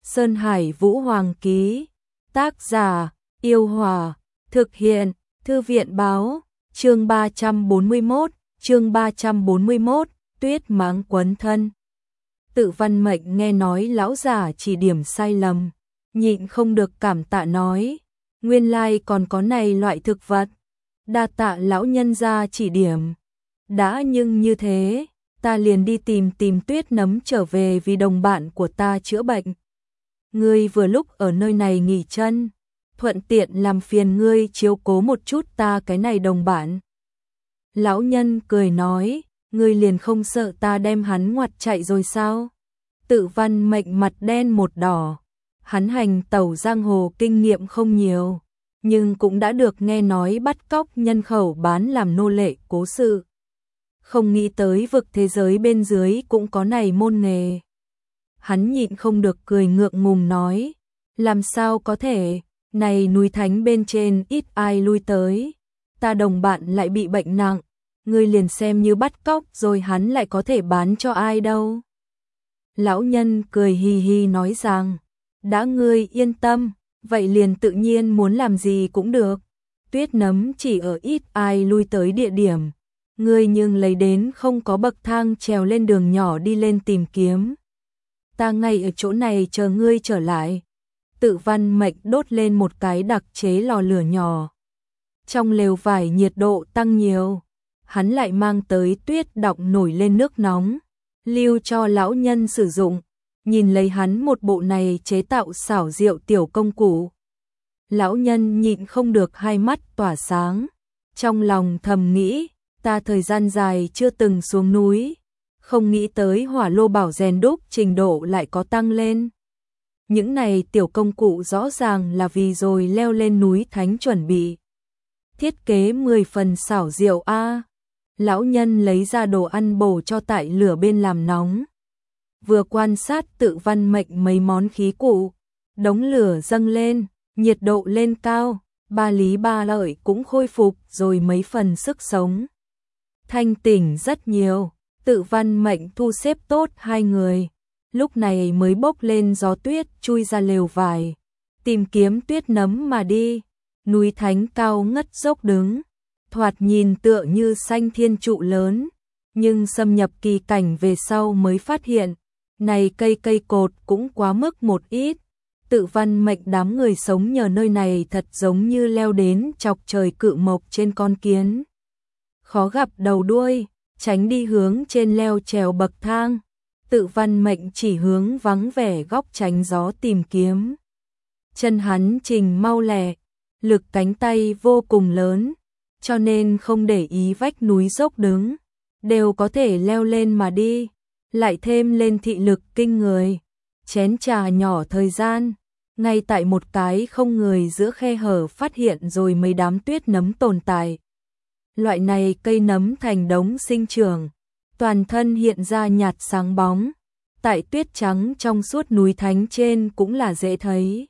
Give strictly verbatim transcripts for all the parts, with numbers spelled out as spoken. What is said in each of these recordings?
Sơn Hải Vũ Hoàng ký. Tác giả, Yêu Hòa. Thực hiện, Thư viện báo. Chương ba trăm bốn mươi mốt, chương ba trăm bốn mươi mốt, tuyết máng quấn thân. Tự Văn Mệnh nghe nói lão giả chỉ điểm sai lầm, nhịn không được cảm tạ nói, nguyên lai còn có này loại thực vật, đa tạ lão nhân gia chỉ điểm. Đã nhưng như thế, ta liền đi tìm tìm tuyết nấm trở về vì đồng bạn của ta chữa bệnh. Ngươi vừa lúc ở nơi này nghỉ chân, thuận tiện làm phiền ngươi chiếu cố một chút ta cái này đồng bạn. Lão nhân cười nói, ngươi liền không sợ ta đem hắn ngoặt chạy rồi sao? Tự Văn Mệnh mặt đen một đỏ, hắn hành tẩu giang hồ kinh nghiệm không nhiều, nhưng cũng đã được nghe nói bắt cóc nhân khẩu bán làm nô lệ cố sự. Không nghĩ tới vực thế giới bên dưới cũng có này môn nghề. Hắn nhịn không được cười ngượng ngùng nói, làm sao có thể, này núi thánh bên trên ít ai lui tới, ta đồng bạn lại bị bệnh nặng, ngươi liền xem như bắt cóc rồi hắn lại có thể bán cho ai đâu. Lão nhân cười hì hì nói rằng, đã ngươi yên tâm, vậy liền tự nhiên muốn làm gì cũng được, tuyết nấm chỉ ở ít ai lui tới địa điểm, ngươi nhưng lấy đến không có bậc thang trèo lên đường nhỏ đi lên tìm kiếm. Ta ngay ở chỗ này chờ ngươi trở lại. Tự Văn Mệnh đốt lên một cái đặc chế lò lửa nhỏ. Trong lều vải nhiệt độ tăng nhiều, hắn lại mang tới tuyết đọng nổi lên nước nóng, lưu cho lão nhân sử dụng, nhìn lấy hắn một bộ này chế tạo xảo diệu tiểu công cụ. Lão nhân nhịn không được hai mắt tỏa sáng, trong lòng thầm nghĩ, ta thời gian dài chưa từng xuống núi, không nghĩ tới hỏa lô bảo rèn đúc trình độ lại có tăng lên. Những này tiểu công cụ rõ ràng là vì rồi leo lên núi thánh chuẩn bị. Thiết kế mười phần xảo diệu a. Lão nhân lấy ra đồ ăn bổ cho tại lửa bên làm nóng. Vừa quan sát Tự Văn Mệnh mấy món khí cụ, đống lửa dâng lên, nhiệt độ lên cao, ba lý ba lợi cũng khôi phục rồi mấy phần sức sống. Thanh tỉnh rất nhiều, Tự Văn Mệnh thu xếp tốt hai người, lúc này mới bốc lên gió tuyết chui ra lều vải, tìm kiếm tuyết nấm mà đi. Núi thánh cao ngất dốc đứng, thoạt nhìn tựa như xanh thiên trụ lớn, nhưng xâm nhập kỳ cảnh về sau mới phát hiện, này cây cây cột cũng quá mức một ít. Tự Văn Mệnh đám người sống nhờ nơi này thật giống như leo đến chọc trời cự mộc trên con kiến. Khó gặp đầu đuôi, tránh đi hướng trên leo trèo bậc thang. Tự Văn Mệnh chỉ hướng vắng vẻ góc tránh gió tìm kiếm. Chân hắn trình mau lẹ, lực cánh tay vô cùng lớn, cho nên không để ý vách núi dốc đứng, đều có thể leo lên mà đi, lại thêm lên thị lực kinh người. Chén trà nhỏ thời gian, ngay tại một cái không người giữa khe hở phát hiện rồi mấy đám tuyết nấm tồn tại. Loại này cây nấm thành đống sinh trưởng, toàn thân hiện ra nhạt sáng bóng, tại tuyết trắng trong suốt núi thánh trên cũng là dễ thấy.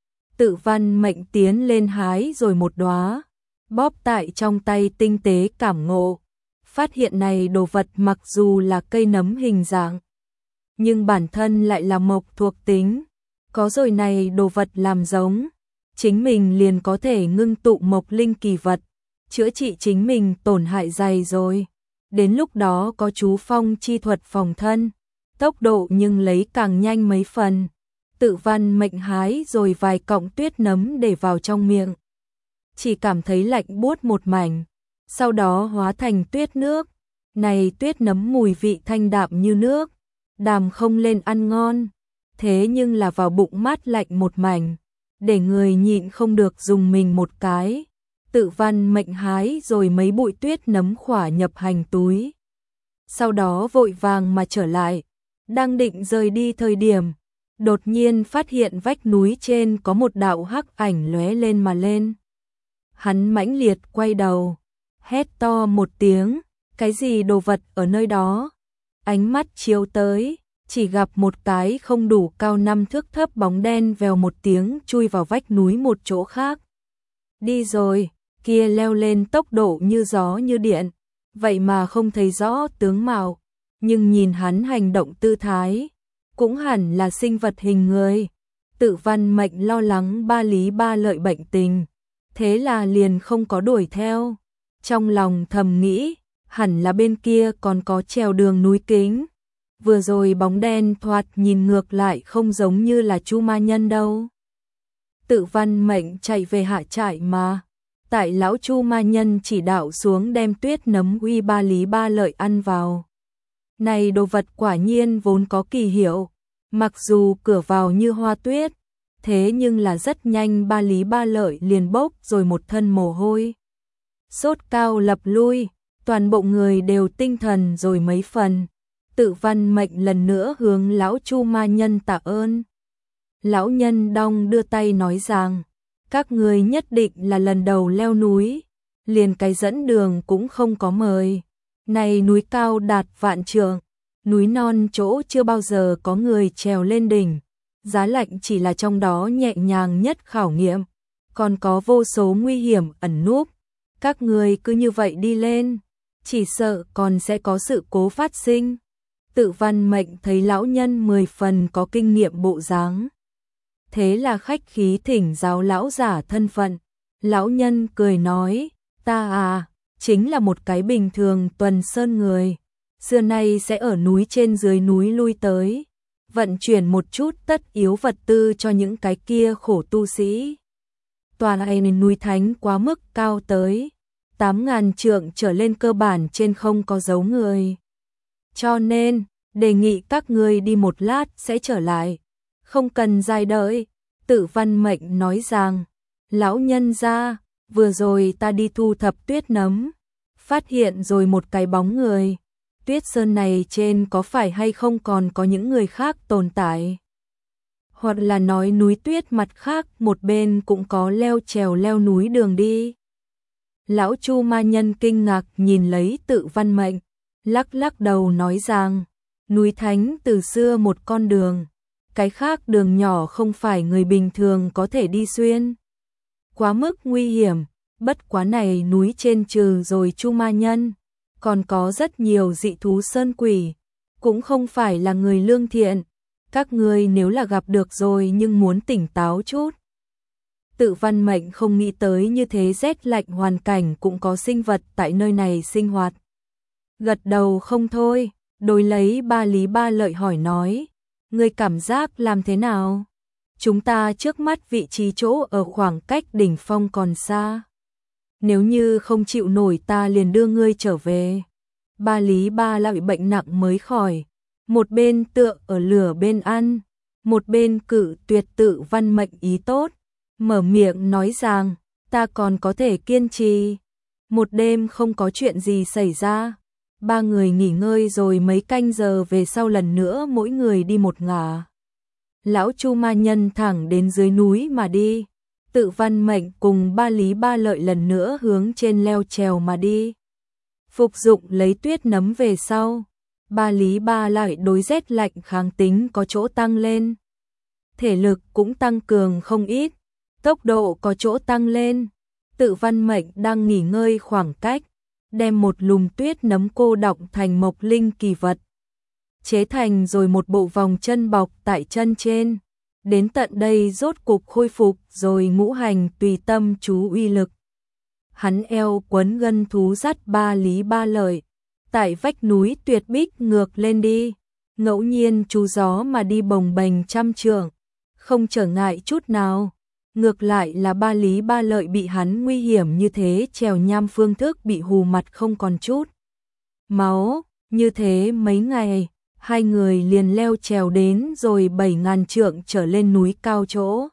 Tự Văn Mệnh tiến lên hái rồi một đóa, bóp tại trong tay tinh tế cảm ngộ, phát hiện này đồ vật mặc dù là cây nấm hình dạng, nhưng bản thân lại là mộc thuộc tính, có rồi này đồ vật làm giống, chính mình liền có thể ngưng tụ mộc linh kỳ vật, chữa trị chính mình tổn hại dày rồi. Đến lúc đó có chú phong chi thuật phòng thân, tốc độ nhưng lấy càng nhanh mấy phần. Tự Văn Mệnh hái rồi vài cọng tuyết nấm để vào trong miệng, chỉ cảm thấy lạnh buốt một mảnh, sau đó hóa thành tuyết nước. Này tuyết nấm mùi vị thanh đạm như nước, đàm không lên ăn ngon, thế nhưng là vào bụng mát lạnh một mảnh, để người nhịn không được dùng mình một cái. Tự Văn Mệnh hái rồi mấy bụi tuyết nấm khỏa nhập hành túi, sau đó vội vàng mà trở lại, đang định rời đi thời điểm, đột nhiên phát hiện vách núi trên có một đạo hắc ảnh lóe lên mà lên. Hắn mãnh liệt quay đầu, hét to một tiếng, cái gì đồ vật ở nơi đó? Ánh mắt chiếu tới, chỉ gặp một cái không đủ cao năm thước thấp bóng đen vèo một tiếng chui vào vách núi một chỗ khác. Đi rồi, kia leo lên tốc độ như gió như điện, vậy mà không thấy rõ tướng mạo, nhưng nhìn hắn hành động tư thái, cũng hẳn là sinh vật hình người, Tự Văn Mệnh lo lắng Ba Lý Ba Lợi bệnh tình, thế là liền không có đuổi theo. Trong lòng thầm nghĩ, hẳn là bên kia còn có trèo đường núi Kính. Vừa rồi bóng đen thoạt nhìn ngược lại không giống như là Chu Ma Nhân đâu. Tự Văn Mệnh chạy về hạ trại mà. Tại lão Chu Ma Nhân chỉ đạo xuống đem tuyết nấm uy Ba Lý Ba Lợi ăn vào. Này đồ vật quả nhiên vốn có kỳ hiệu, mặc dù cửa vào như hoa tuyết, thế nhưng là rất nhanh Ba Lý Ba Lợi liền bốc rồi một thân mồ hôi. Sốt cao lập lui, toàn bộ người đều tinh thần rồi mấy phần. Tự Văn Mệnh lần nữa hướng lão Chu Ma Nhân tạ ơn. Lão nhân đong đưa tay nói rằng, các người nhất định là lần đầu leo núi, liền cái dẫn đường cũng không có mời. Này núi cao đạt vạn trượng, núi non chỗ chưa bao giờ có người trèo lên đỉnh, giá lạnh chỉ là trong đó nhẹ nhàng nhất khảo nghiệm, còn có vô số nguy hiểm ẩn núp. Các người cứ như vậy đi lên, chỉ sợ còn sẽ có sự cố phát sinh. Tự Văn Mệnh thấy lão nhân mười phần có kinh nghiệm bộ dáng, thế là khách khí thỉnh giáo lão giả thân phận. Lão nhân cười nói, ta à, chính là một cái bình thường tuần sơn người, xưa nay sẽ ở núi trên dưới núi lui tới, vận chuyển một chút tất yếu vật tư cho những cái kia khổ tu sĩ. Tòa này núi thánh quá mức cao tới tám ngàn trượng trở lên, cơ bản trên không có dấu người. Cho nên, đề nghị các ngươi đi một lát sẽ trở lại, không cần dài đợi. Tự Văn Mệnh nói rằng, lão nhân gia, vừa rồi ta đi thu thập tuyết nấm, phát hiện rồi một cái bóng người. Tuyết sơn này trên có phải hay không còn có những người khác tồn tại? Hoặc là nói núi tuyết mặt khác một bên cũng có leo trèo leo núi đường đi. Lão Chu Ma Nhân kinh ngạc nhìn lấy Tự Văn Mệnh, lắc lắc đầu nói rằng, núi thánh từ xưa một con đường, cái khác đường nhỏ không phải người bình thường có thể đi xuyên. Quá mức nguy hiểm, bất quá này núi trên trừ rồi Chu Ma Nhân, còn có rất nhiều dị thú sơn quỷ, cũng không phải là người lương thiện. Các ngươi nếu là gặp được rồi nhưng muốn tỉnh táo chút. Tự Văn Mệnh không nghĩ tới như thế rét lạnh hoàn cảnh cũng có sinh vật tại nơi này sinh hoạt. Gật đầu không thôi, đối lấy Ba Lý Ba Lợi hỏi nói, ngươi cảm giác làm thế nào? Chúng ta trước mắt vị trí chỗ ở khoảng cách đỉnh phong còn xa. Nếu như không chịu nổi ta liền đưa ngươi trở về. Ba Lý Ba Lợi bệnh nặng mới khỏi, một bên tựa ở lửa bên ăn, một bên cự tuyệt Tự Văn Mệnh ý tốt, mở miệng nói rằng, ta còn có thể kiên trì. Một đêm không có chuyện gì xảy ra, ba người nghỉ ngơi rồi mấy canh giờ về sau lần nữa mỗi người đi một ngả. Lão Chu Ma Nhân thẳng đến dưới núi mà đi, Tự Văn Mệnh cùng Ba Lý Ba Lợi lần nữa hướng trên leo trèo mà đi. Phục dụng lấy tuyết nấm về sau, Ba Lý Ba Lợi đối rét lạnh kháng tính có chỗ tăng lên, thể lực cũng tăng cường không ít, tốc độ có chỗ tăng lên. Tự Văn Mệnh đang nghỉ ngơi khoảng cách, đem một lùm tuyết nấm cô đọng thành mộc linh kỳ vật, chế thành rồi một bộ vòng chân bọc tại chân trên. Đến tận đây rốt cục khôi phục rồi ngũ hành tùy tâm chú uy lực. Hắn eo quấn gân thú dắt Ba Lý Ba Lợi, tại vách núi tuyệt bích ngược lên đi, ngẫu nhiên chú gió mà đi bồng bềnh trăm trượng, không trở ngại chút nào. Ngược lại là Ba Lý Ba Lợi bị hắn nguy hiểm như thế trèo nham phương thức bị hù mặt không còn chút máu. Như thế mấy ngày, hai người liền leo trèo đến rồi bảy ngàn trượng trở lên núi cao chỗ.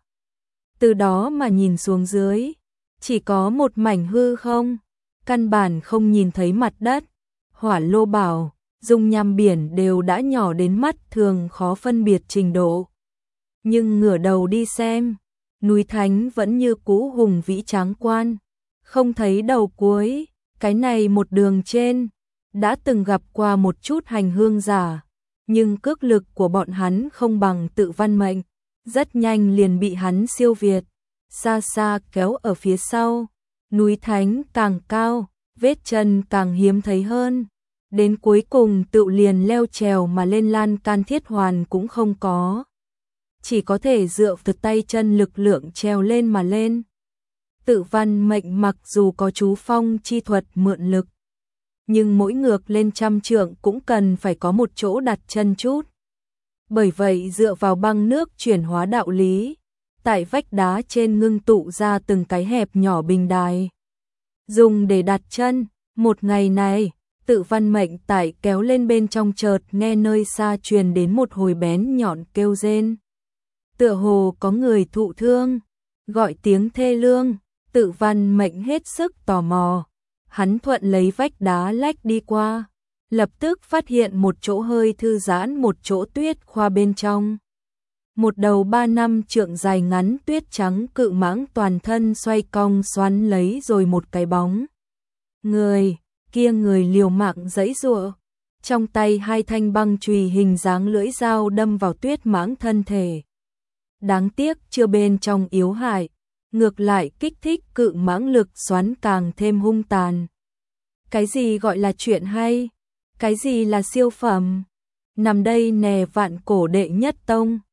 Từ đó mà nhìn xuống dưới, chỉ có một mảnh hư không, căn bản không nhìn thấy mặt đất. Hỏa lô bảo, dung nham biển đều đã nhỏ đến mắt thường khó phân biệt trình độ. Nhưng ngửa đầu đi xem, núi thánh vẫn như cũ hùng vĩ tráng quan, không thấy đầu cuối. Cái này một đường trên, đã từng gặp qua một chút hành hương giả, nhưng cước lực của bọn hắn không bằng Tự Văn Mệnh, rất nhanh liền bị hắn siêu việt, xa xa kéo ở phía sau. Núi thánh càng cao, vết chân càng hiếm thấy hơn, đến cuối cùng Tự liền leo trèo mà lên lan can thiết hoàn cũng không có. chỉ có thể dựa vào tay chân lực lượng trèo lên mà lên. Tự Văn Mệnh mặc dù có chú phong chi thuật mượn lực, nhưng mỗi ngược lên trăm trượng cũng cần phải có một chỗ đặt chân chút. Bởi vậy dựa vào băng nước chuyển hóa đạo lý, tại vách đá trên ngưng tụ ra từng cái hẹp nhỏ bình đài, dùng để đặt chân. Một ngày này, Tự Văn Mệnh tại kéo lên bên trong chợt nghe nơi xa truyền đến một hồi bén nhọn kêu rên. Tựa hồ có người thụ thương, gọi tiếng thê lương. Tự Văn Mệnh hết sức tò mò, hắn thuận lấy vách đá lách đi qua, lập tức phát hiện một chỗ hơi thư giãn, một chỗ tuyết khoa bên trong. Một đầu ba năm trượng dài ngắn tuyết trắng cự mãng toàn thân xoay cong xoắn lấy rồi một cái bóng. Người, kia người liều mạng giãy giụa, trong tay hai thanh băng chùy hình dáng lưỡi dao đâm vào tuyết mãng thân thể. Đáng tiếc chưa bên trong yếu hại, ngược lại kích thích cự mãng lực xoắn càng thêm hung tàn. Cái gì gọi là chuyện hay? Cái gì là siêu phẩm? Nằm đây nè vạn cổ đệ nhất tông.